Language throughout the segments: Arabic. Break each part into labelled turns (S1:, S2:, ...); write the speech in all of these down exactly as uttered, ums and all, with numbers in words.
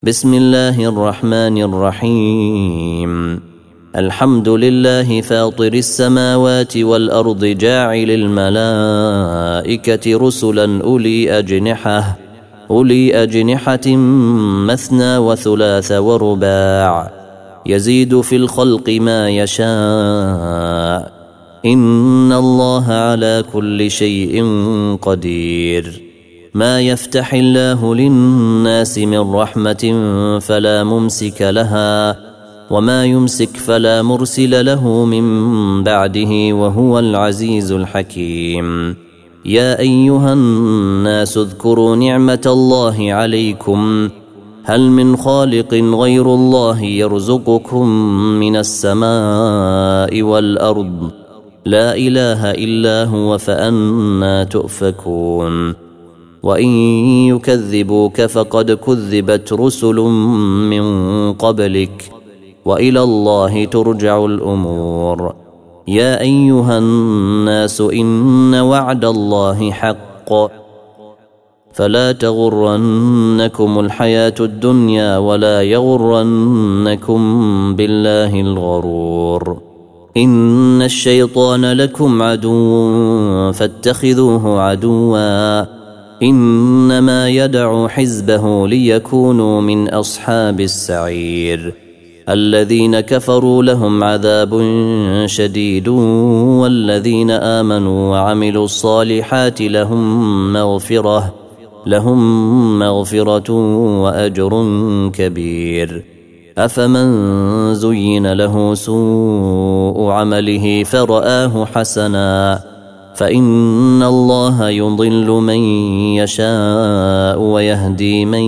S1: بسم الله الرحمن الرحيم. الحمد لله فاطر السماوات والأرض جاعل الملائكة رسلا أولي أجنحة أولي أجنحة مثنى وثلاث ورباع يزيد في الخلق ما يشاء إن الله على كل شيء قدير. ما يفتح الله للناس من رحمة فلا ممسك لها وما يمسك فلا مرسل له من بعده وهو العزيز الحكيم. يا أيها الناس اذكروا نعمة الله عليكم هل من خالق غير الله يرزقكم من السماء والأرض لا إله إلا هو فأنى تؤفكون. وإن يكذبوك فقد كذبت رسل من قبلك وإلى الله ترجع الأمور. يا أيها الناس إن وعد الله حق فلا تغرنكم الحياة الدنيا ولا يغرنكم بالله الغرور. إن الشيطان لكم عدو فاتخذوه عدوا إنما يدعو حزبه ليكونوا من أصحاب السعير. الذين كفروا لهم عذاب شديد والذين آمنوا وعملوا الصالحات لهم مغفرة لهم مغفرة وأجر كبير. أفمن زين له سوء عمله فرآه حسنا فإن الله يضل من يشاء ويهدي من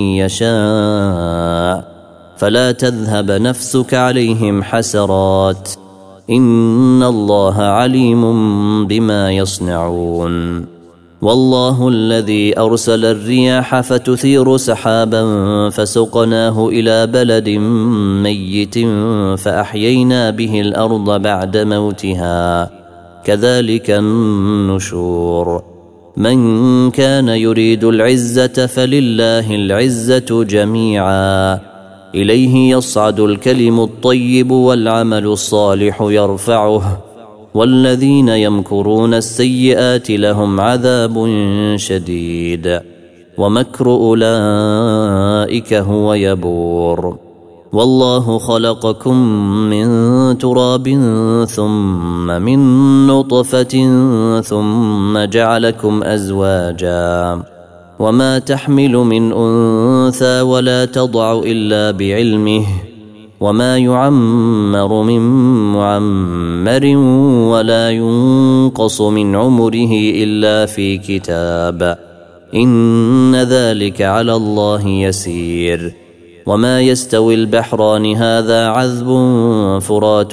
S1: يشاء فلا تذهب نفسك عليهم حسرات إن الله عليم بما يصنعون. والله الذي أرسل الرياح فتثير سحابا فسقناه إلى بلد ميت فأحيينا به الأرض بعد موتها كذلك النشور. من كان يريد العزة فلله العزة جميعا إليه يصعد الكلم الطيب والعمل الصالح يرفعه والذين يمكرون السيئات لهم عذاب شديد ومكر أولئك هو يبور. والله خلقكم من تراب ثم من نطفة ثم جعلكم أزواجا وما تحمل من أنثى ولا تضع إلا بعلمه وما يعمر من معمر ولا ينقص من عمره إلا في كتاب إن ذلك على الله يسير. وما يستوي البحران هذا عذب فرات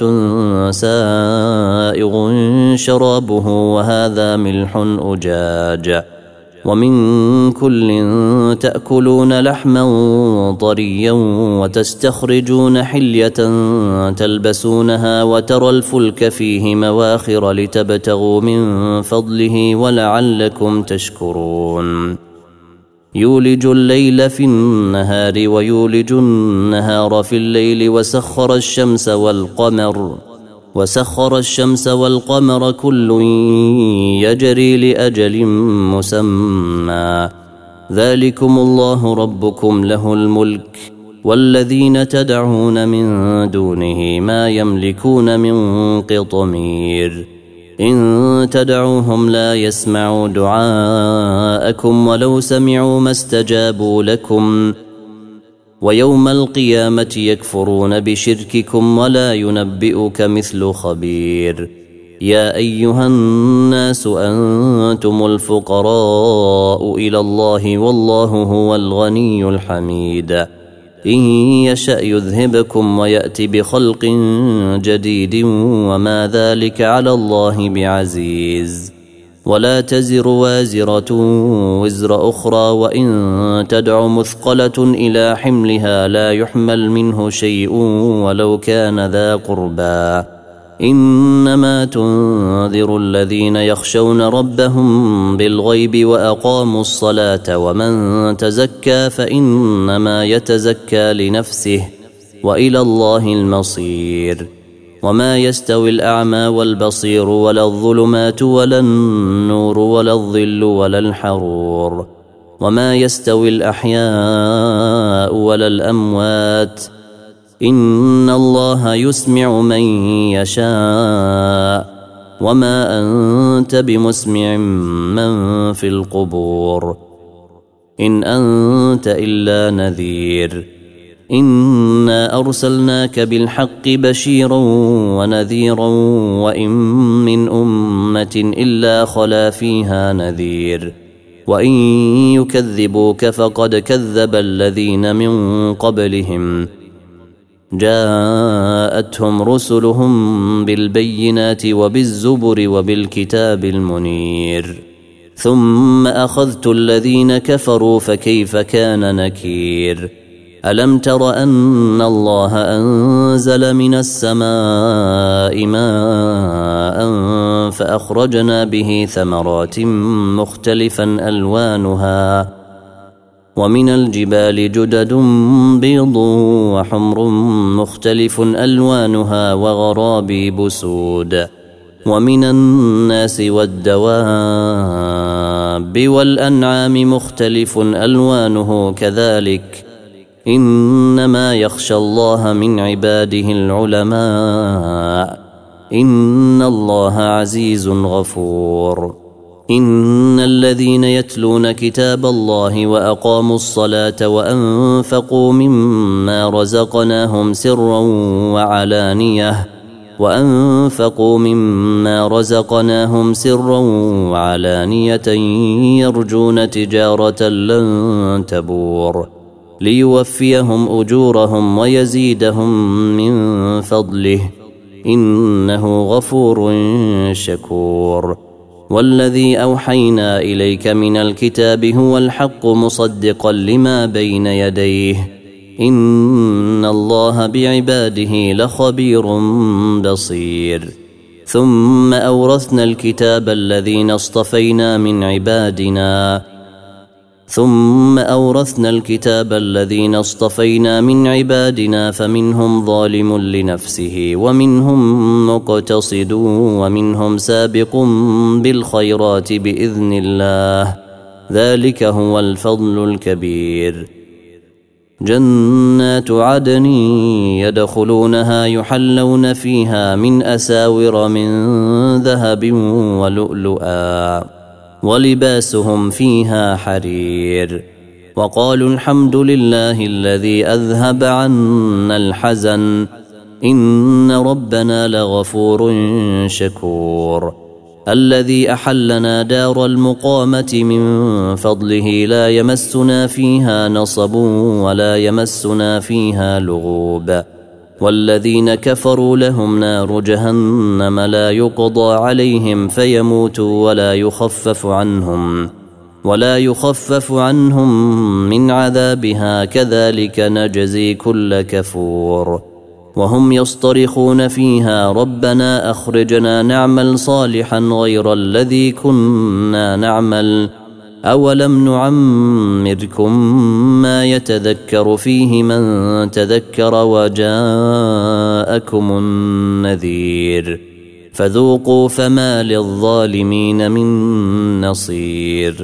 S1: سائغ شرابه وهذا ملح أجاج ومن كل تأكلون لحما طريا وتستخرجون حلية تلبسونها وترى الفلك فيه مواخر لتبتغوا من فضله ولعلكم تشكرون. يولج الليل في النهار ويولج النهار في الليل وسخر الشمس والقمر وسخر الشمس والقمر كل يجري لأجل مسمى ذلكم الله ربكم له الملك والذين تدعون من دونه ما يملكون من قطمير. إن تدعوهم لا يسمعوا دعاءكم ولو سمعوا ما استجابوا لكم ويوم القيامة يكفرون بشرككم ولا ينبئك مثل خبير. يا أيها الناس أنتم الفقراء إلى الله والله هو الغني الحميد. إن يشأ يذهبكم ويأتي بخلق جديد وما ذلك على الله بعزيز. ولا تزر وازرة وزر أخرى وإن تدع مثقلة إلى حملها لا يحمل منه شيء ولو كان ذا قربى إنما تنذر الذين يخشون ربهم بالغيب وأقاموا الصلاة ومن تزكى فإنما يتزكى لنفسه وإلى الله المصير وما يستوي الأعمى والبصير ولا الظلمات ولا النور ولا الظل ولا الحرور وما يستوي الأحياء ولا الأموات إن الله يسمع من يشاء وما أنت بمسمع من في القبور إن أنت إلا نذير إنا أرسلناك بالحق بشيرا ونذيرا وإن من أمة إلا خلا فيها نذير وإن يكذبوك فقد كذب الذين من قبلهم جاءتهم رسلهم بالبينات وبالزبر وبالكتاب المنير ثم أخذت الذين كفروا فكيف كان نكير ألم تر أن الله أنزل من السماء ماء فأخرجنا به ثمرات مختلفا ألوانها ومن الجبال جدد بيض وحمر مختلف ألوانها وغرابيب سود ومن الناس والدواب والأنعام مختلف ألوانه كذلك إنما يخشى الله من عباده العلماء إن الله عزيز غفور إن الذين يتلون كتاب الله وأقاموا الصلاة وأنفقوا مما رزقناهم سرا وعلانية وأنفقوا مما رزقناهم سرا وعلانية يرجون تجارة لن تبور ليوفيهم أجورهم ويزيدهم من فضله إنه غفور شكور والذي أوحينا إليك من الكتاب هو الحق مصدقا لما بين يديه إن الله بعباده لخبير بصير ثم أورثنا الكتاب الذين اصطفينا من عبادنا ثم أورثنا الكتاب الذين اصطفينا من عبادنا فمنهم ظالم لنفسه ومنهم مقتصد ومنهم سابق بالخيرات بإذن الله ذلك هو الفضل الكبير جنات عدن يدخلونها يحلون فيها من أساور من ذهب ولؤلؤا ولباسهم فيها حرير وقالوا الحمد لله الذي أذهب عنا الحزن إن ربنا لغفور شكور الذي أحلنا دار المقامة من فضله لا يمسنا فيها نصب ولا يمسنا فيها لغوب والذين كفروا لهم نار جهنم لا يقضى عليهم فيموتوا ولا يخفف عنهم ولا يخفف عنهم من عذابها كذلك نجزي كل كفور وهم يصطرخون فيها ربنا أخرجنا نعمل صالحا غير الذي كنا نعمل أولم نعمركم ما يتذكر فيه من تذكر وجاءكم النذير فذوقوا فما للظالمين من نصير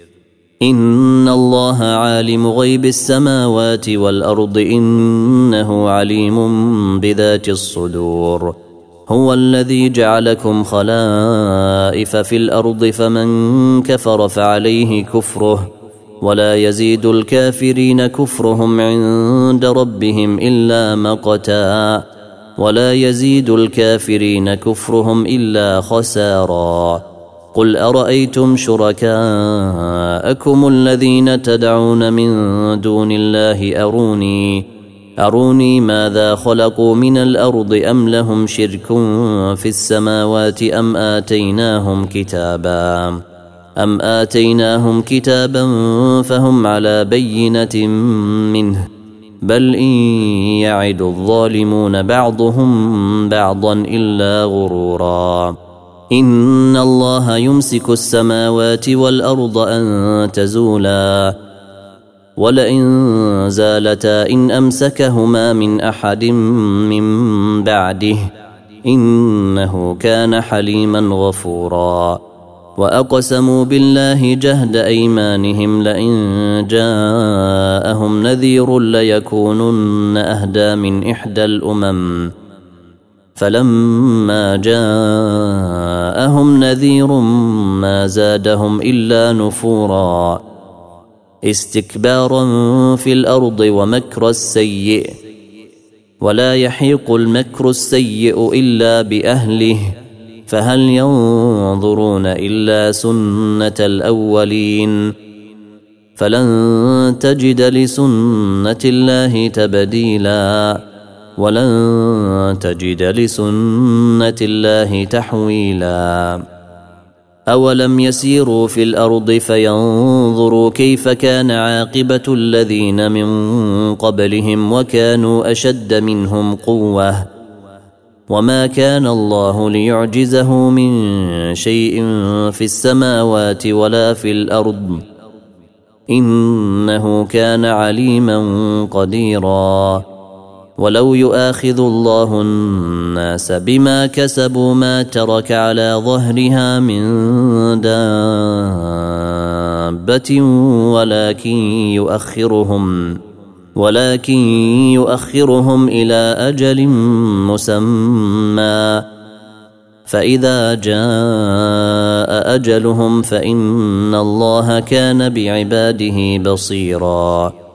S1: إن الله عالم غيب السماوات والأرض إنه عليم بذات الصدور هو الذي جعلكم خلائف في الأرض فمن كفر فعليه كفره ولا يزيد الكافرين كفرهم عند ربهم إلا مقتا ولا يزيد الكافرين كفرهم إلا خسارا قل أرأيتم شركاءكم الذين تدعون من دون الله أروني أروني ماذا خلقوا من الأرض أم لهم شرك في السماوات أم آتيناهم كتابا أم آتيناهم كتابا فهم على بينة منه بل إن يعد الظالمون بعضهم بعضا إلا غرورا إن الله يمسك السماوات والأرض أن تزولا ولئن زالتا إن أمسكهما من أحد من بعده إنه كان حليما غفورا وأقسموا بالله جهد أيمانهم لئن جاءهم نذير ليكونن أهدى من إحدى الأمم فلما جاءهم نذير ما زادهم إلا نفورا استكبارا في الأرض ومكر السيء ولا يحيق المكر السيء إلا بأهله فهل ينظرون إلا سنة الأولين فلن تجد لسنة الله تبديلا ولن تجد لسنة الله تحويلا أولم يسيروا في الأرض فينظروا كيف كان عاقبة الذين من قبلهم وكانوا أشد منهم قوة وما كان الله ليعجزه من شيء في السماوات ولا في الأرض إنه كان عليما قديرا ولو يؤاخذ الله الناس بما كسبوا ما ترك على ظهرها من دابة ولكن يؤخرهم ولكن يؤخرهم إلى أجل مسمى فإذا جاء أجلهم فإن الله كان بعباده بصيرا